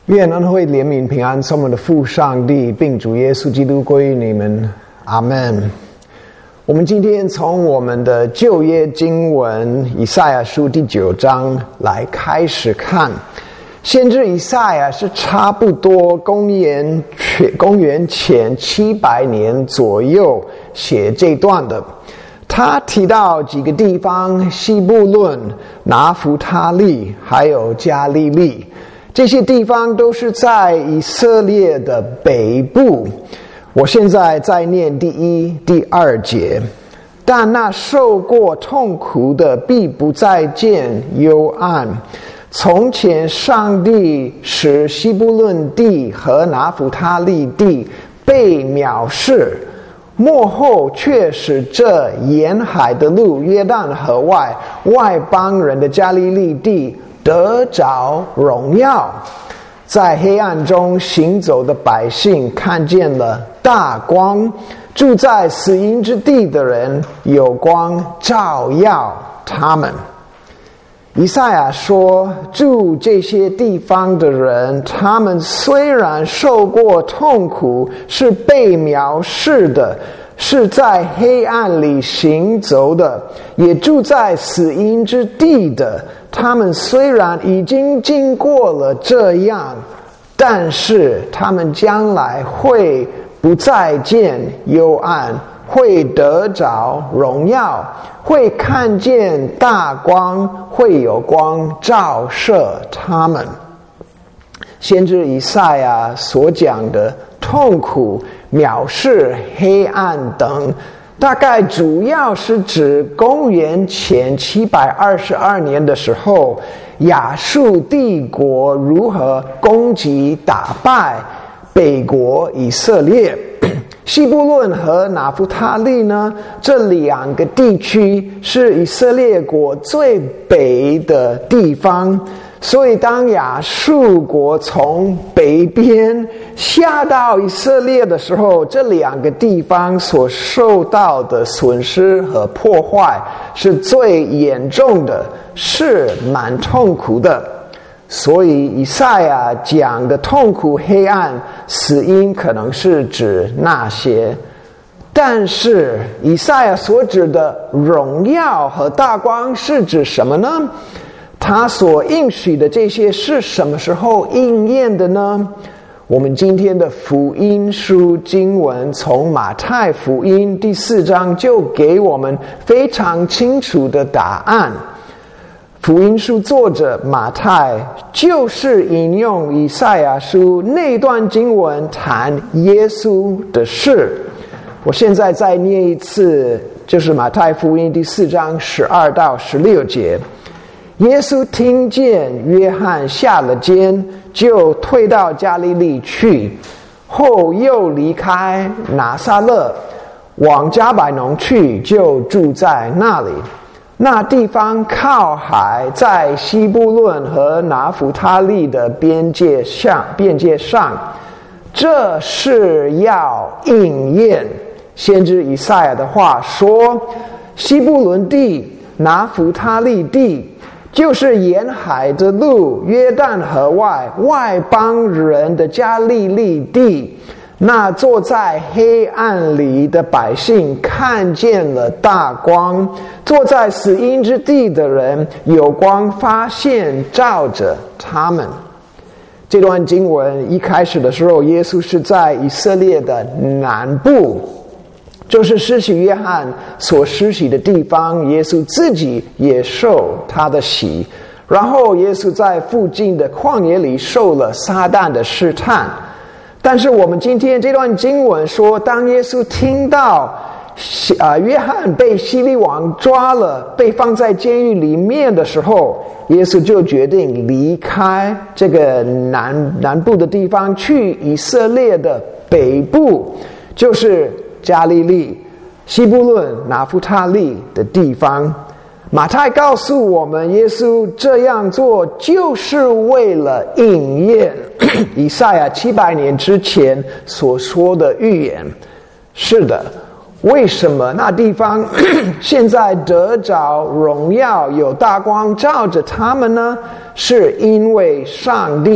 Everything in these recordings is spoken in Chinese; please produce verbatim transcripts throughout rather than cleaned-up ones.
愿恩惠怜悯平安从我们的父上帝并主耶稣基督归于你们，阿们。我们今天从我们的旧约经文以赛亚书第九章来开始看。先知以赛亚是差不多公元公元前七百年左右写这段的。他提到几个地方：西布伦、拿弗他利还有加利利，这些地方都是在以色列的北部。我现在在念第一、第二节。但那受过痛苦的必不再见幽暗。从前上帝使西布伦地和拿弗他利地被藐视，末后却使这沿海的路约旦河外外邦人的加利利地得着荣耀。在黑暗中行走的百姓看见了大光，住在死荫之地的人有光照耀他们。以赛亚说，住这些地方的人，他们虽然受过痛苦，是被藐视的，是在黑暗里行走的，也住在死荫之地的，他们虽然已经经过了这样，但是他们将来会不再见幽暗，会得着荣耀，会看见大光，会有光照射他们。先知以赛亚所讲的痛苦、藐视、黑暗等，大概主要是指公元前七百二十二年的时候，亚述帝国如何攻击打败北国以色列。西布伦和拿弗他利呢，这两个地区是以色列国最北的地方，所以当亚述国从北边下到以色列的时候，这两个地方所受到的损失和破坏是最严重的，是蛮痛苦的。所以以赛亚讲的痛苦、黑暗、死荫可能是指那些，但是以赛亚所指的荣耀和大光是指什么呢？他所应许的这些是什么时候应验的呢？我们今天的福音书经文从马太福音第四章就给我们非常清楚的答案。福音书作者马太就是引用以赛亚书那段经文谈耶稣的事。我现在再念一次，就是马太福音第四章十二到十六节。耶稣听见约翰下了监，就退到加利利去，后又离开拿撒勒，往迦百农去，就住在那里。那地方靠海，在西布伦和拿弗他利的边界上，边界上，这是要应验先知以赛亚的话说，西布伦地、拿弗他利地，就是沿海的路，约旦河外外邦人的加利利地。那坐在黑暗里的百姓看见了大光，坐在死荫之地的人有光发现照着他们。这段经文一开始的时候，耶稣是在以色列的南部，就是施洗约翰所施洗的地方，耶稣自己也受他的洗，然后耶稣在附近的旷野里受了撒旦的试探。但是我们今天这段经文说，当耶稣听到啊约翰被希律王抓了，被放在监狱里面的时候，耶稣就决定离开这个南南部的地方，去以色列的北部，就是加利利、西布伦、拿弗他利的地方。马太告诉我们，耶稣这样做就是为了应验以赛亚七百年之前所说的预言。是的，为什么那地方现在得着荣耀，有大光照着他们呢？是因为上帝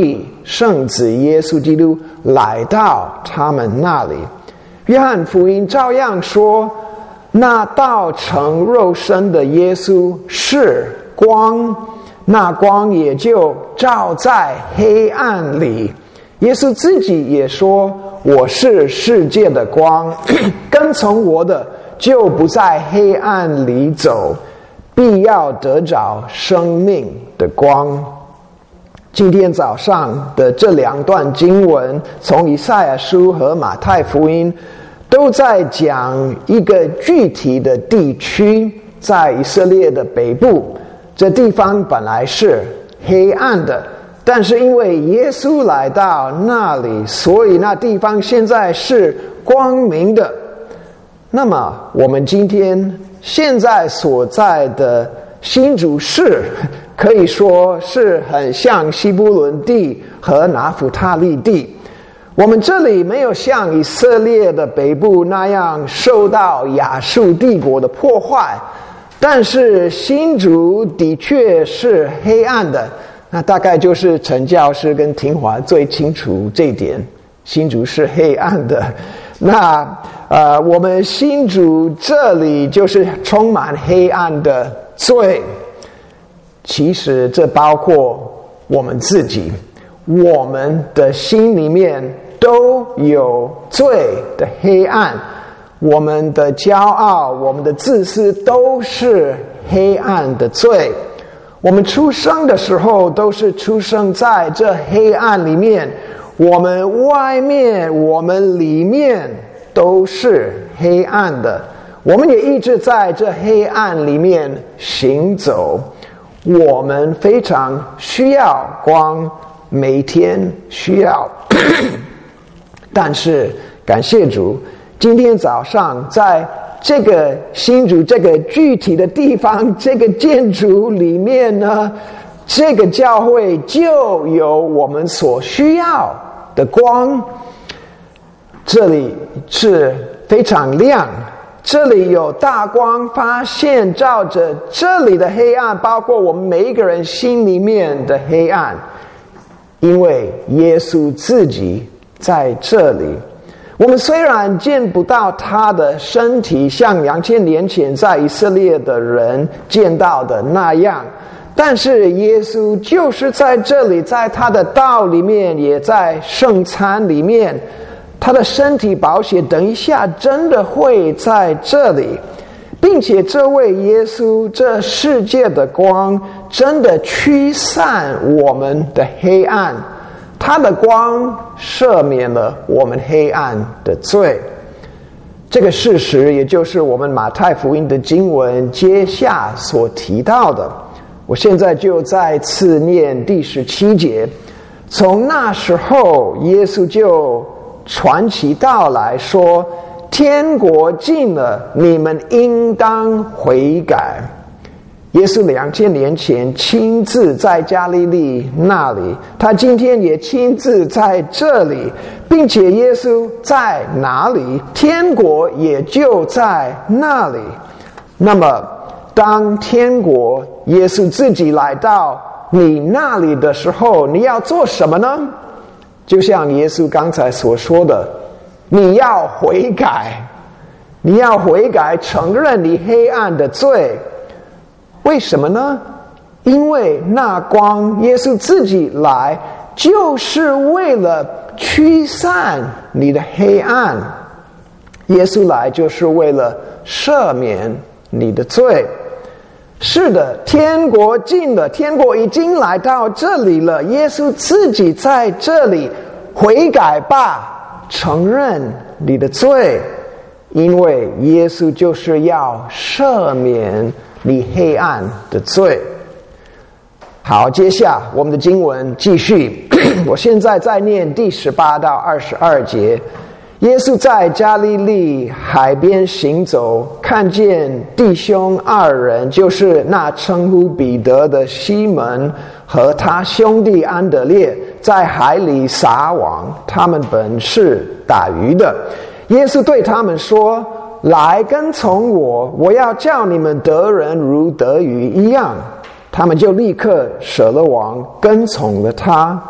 圣子耶稣基督来到他们那里。约翰福音照样说，那道成肉身的耶稣是光，那光也就照在黑暗里。耶稣自己也说，我是世界的光，跟从我的就不在黑暗里走，必要得着生命的光。今天早上的这两段经文，从以赛亚书和马太福音，都在讲一个具体的地区，在以色列的北部。这地方本来是黑暗的，但是因为耶稣来到那里，所以那地方现在是光明的。那么我们今天现在所在的新竹市，可以说是很像西布伦地和拿弗他利地。我们这里没有像以色列的北部那样受到亚述帝国的破坏，但是新竹的确是黑暗的。那大概就是陈教师跟廷华最清楚这一点，新竹是黑暗的。那呃，我们新竹这里就是充满黑暗的罪。其实这包括我们自己，我们的心里面都有罪的黑暗，我们的骄傲，我们的自私都是黑暗的罪。我们出生的时候都是出生在这黑暗里面，我们外面我们里面都是黑暗的，我们也一直在这黑暗里面行走。我们非常需要光，每天需要但是感谢主，今天早上在这个新竹这个具体的地方，这个建筑里面呢，这个教会就有我们所需要的光。这里是非常亮，这里有大光发现照着这里的黑暗，包括我们每一个人心里面的黑暗，因为耶稣自己在这里。我们虽然见不到他的身体，像两千年前在以色列的人见到的那样，但是耶稣就是在这里，在他的道里面，也在圣餐里面，他的身体宝血等一下真的会在这里，并且这位耶稣，这世界的光，真的驱散我们的黑暗，他的光赦免了我们黑暗的罪。这个事实也就是我们马太福音的经文接下所提到的。我现在就再次念第十七节。从那时候，耶稣就传其道来说，天国近了，你们应当悔改。耶稣两千年前亲自在加利利那里，他今天也亲自在这里，并且耶稣在哪里，天国也就在那里。那么当天国耶稣自己来到你那里的时候，你要做什么呢？就像耶稣刚才所说的，你要悔改，你要悔改，承认你黑暗的罪。为什么呢？因为那光耶稣自己来，就是为了驱散你的黑暗。耶稣来就是为了赦免你的罪。是的，天国近了，天国已经来到这里了，耶稣自己在这里，悔改吧，承认你的罪，因为耶稣就是要赦免你黑暗的罪。好，接下我们的经文继续我现在在念第十八到二十二节。耶稣在加利利海边行走，看见弟兄二人，就是那称呼彼得的西门和他兄弟安德烈，在海里撒网，他们本是打鱼的。耶稣对他们说，来跟从我，我要叫你们得人如得鱼一样。他们就立刻舍了网，跟从了他。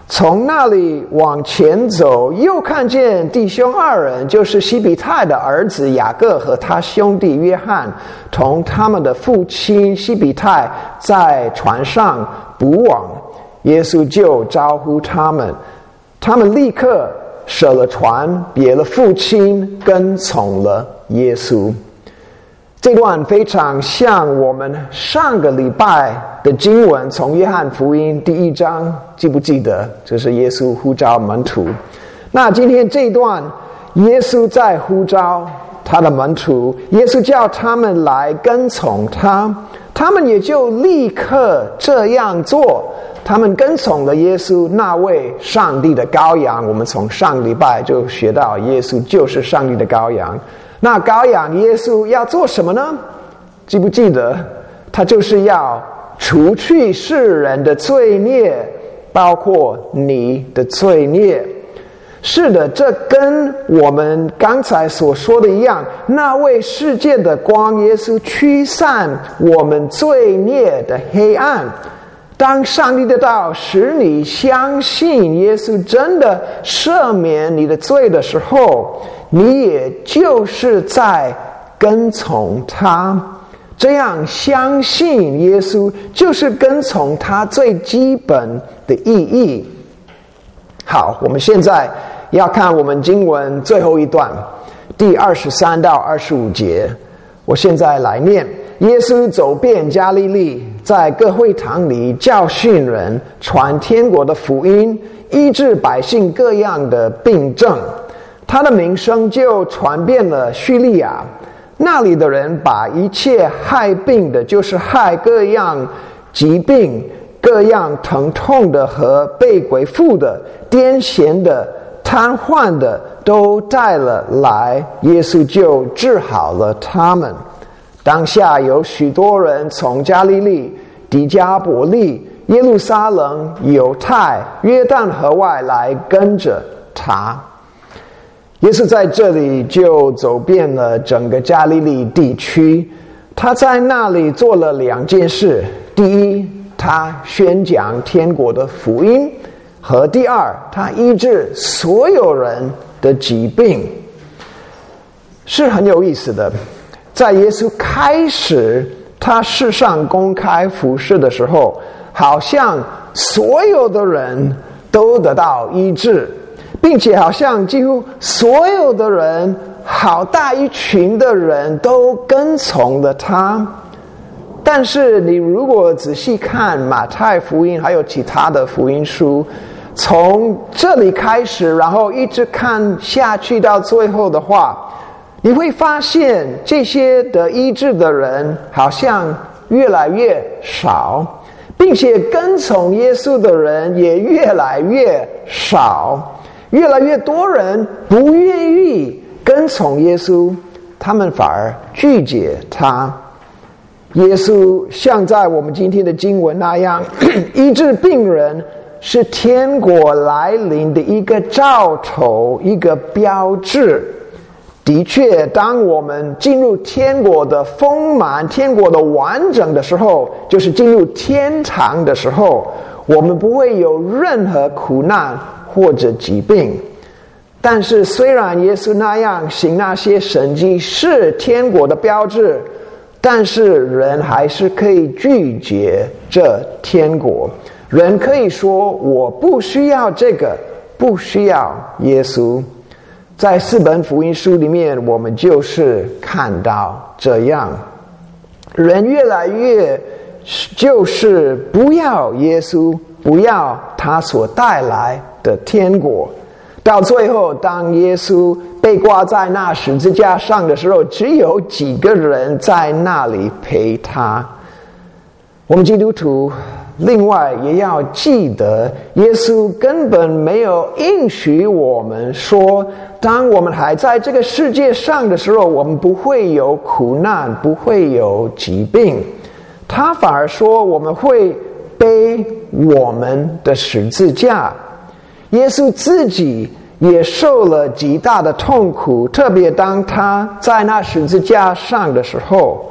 从那里往前走，又看见弟兄二人，就是西比泰的儿子雅各和他兄弟约翰，同他们的父亲西比泰在船上捕网。耶稣就招呼他们，他们立刻舍了船，别了父亲，跟从了耶稣。这段非常像我们上个礼拜的经文，从约翰福音第一章，记不记得？这是耶稣呼召门徒。那今天这一段，耶稣在呼召他的门徒，耶稣叫他们来跟从他，他们也就立刻这样做。他们跟从了耶稣，那位上帝的羔羊。我们从上礼拜就学到，耶稣就是上帝的羔羊。那羔羊耶稣要做什么呢？记不记得？他就是要除去世人的罪孽，包括你的罪孽。是的，这跟我们刚才所说的一样，那位世界的光耶稣驱散我们罪孽的黑暗。当上帝的道使你相信耶稣真的赦免你的罪的时候，你也就是在跟从他。这样相信耶稣就是跟从他最基本的意义。好，我们现在要看我们经文最后一段，第二十三到二十五节。我现在来念。耶稣走遍加利利，在各会堂里教训人，传天国的福音，医治百姓各样的病症。他的名声就传遍了叙利亚，那里的人把一切害病的，就是害各样疾病、各样疼痛的和被鬼附的、癫痫的、瘫痪的，都带了来，耶稣就治好了他们。当下有许多人从加利利、狄加伯利、耶路撒冷、犹太、约旦河外来跟着他。耶稣在这里就走遍了整个加利利地区，他在那里做了两件事：第一，他宣讲天国的福音；和第二，他医治所有人的疾病。是很有意思的，在耶稣开始他世上公开服事的时候，好像所有的人都得到医治，并且好像几乎所有的人，好大一群的人都跟从了他。但是你如果仔细看马太福音还有其他的福音书，从这里开始，然后一直看下去到最后的话，你会发现这些得医治的人好像越来越少，并且跟从耶稣的人也越来越少。越来越多人不愿意跟从耶稣，他们反而拒绝他。耶稣像在我们今天的经文那样，医治病人是天国来临的一个兆头，一个标志。的确，当我们进入天国的丰满、天国的完整的时候，就是进入天堂的时候，我们不会有任何苦难或者疾病。但是虽然耶稣那样行那些神迹是天国的标志，但是人还是可以拒绝这天国。人可以说我不需要这个，不需要耶稣。在四本福音书里面，我们就是看到这样，人越来越就是不要耶稣，不要他所带来的天国。到最后，当耶稣被挂在那十字架上的时候，只有几个人在那里陪他。我们基督徒另外也要记得，耶稣根本没有应许我们说，当我们还在这个世界上的时候，我们不会有苦难，不会有疾病。他反而说我们会背我们的十字架。耶稣自己也受了极大的痛苦，特别当他在那十字架上的时候，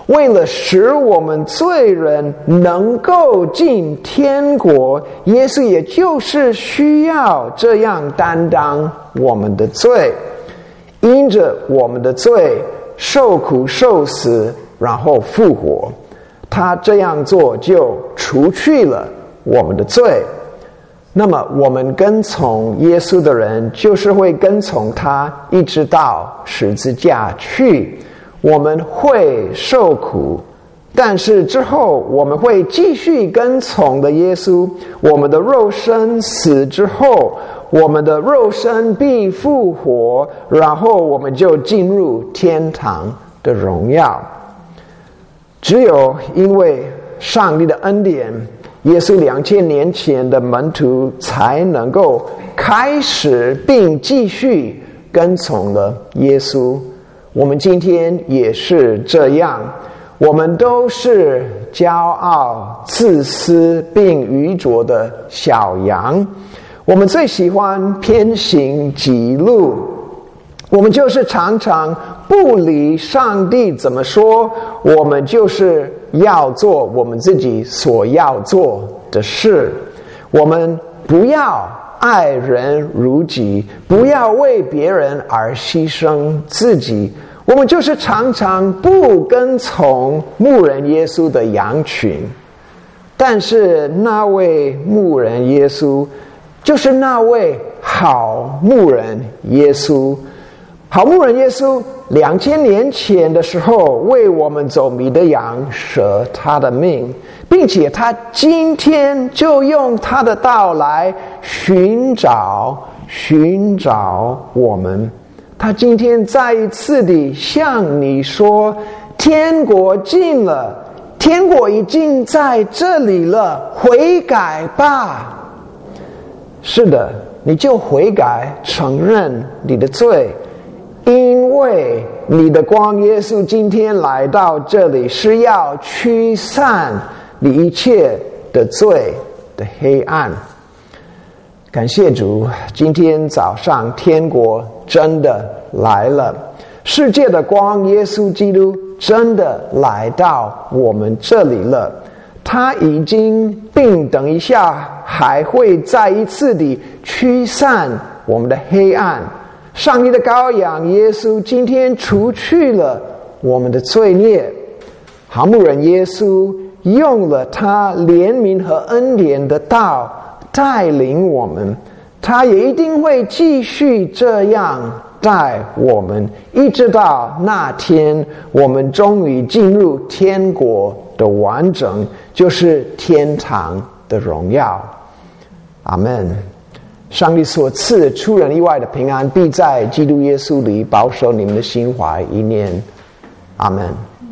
为了使我们罪人能够进天国，耶稣也就是需要这样担当我们的罪，因着我们的罪受苦受死，然后复活。他这样做就除去了我们的罪。那么我们跟从耶稣的人，就是会跟从他一直到十字架去。我们会受苦，但是之后我们会继续跟从的耶稣。我们的肉身死之后，我们的肉身必复活，然后我们就进入天堂的荣耀。只有因为上帝的恩典，耶稣两千年前的门徒才能够开始并继续跟从了耶稣。我们今天也是这样，我们都是骄傲、自私并愚拙的小羊，我们最喜欢偏行己路，我们就是常常不理上帝怎么说，我们就是要做我们自己所要做的事。我们不要爱人如己，不要为别人而牺牲自己。我们就是常常不跟从牧人耶稣的羊群。但是那位牧人耶稣，就是那位好牧人耶稣。好牧人耶稣两千年前的时候，为我们走迷的羊舍他的命，并且他今天就用他的道来寻找寻找我们。他今天再一次地向你说，天国近了，天国已经在这里了，悔改吧。是的，你就悔改，承认你的罪，因为你的光耶稣今天来到这里，是要驱散你一切的罪的黑暗。感谢主，今天早上天国真的来了，世界的光耶稣基督真的来到我们这里了。他已经并等一下还会再一次地驱散我们的黑暗。上帝的羔羊耶稣今天除去了我们的罪孽。好牧人耶稣用了他怜悯和恩典的道带领我们，他也一定会继续这样带我们，一直到那天我们终于进入天国的完整，就是天堂的荣耀。阿们。上帝所赐出人意外的平安，必在基督耶稣里保守你们的心怀意念。阿们。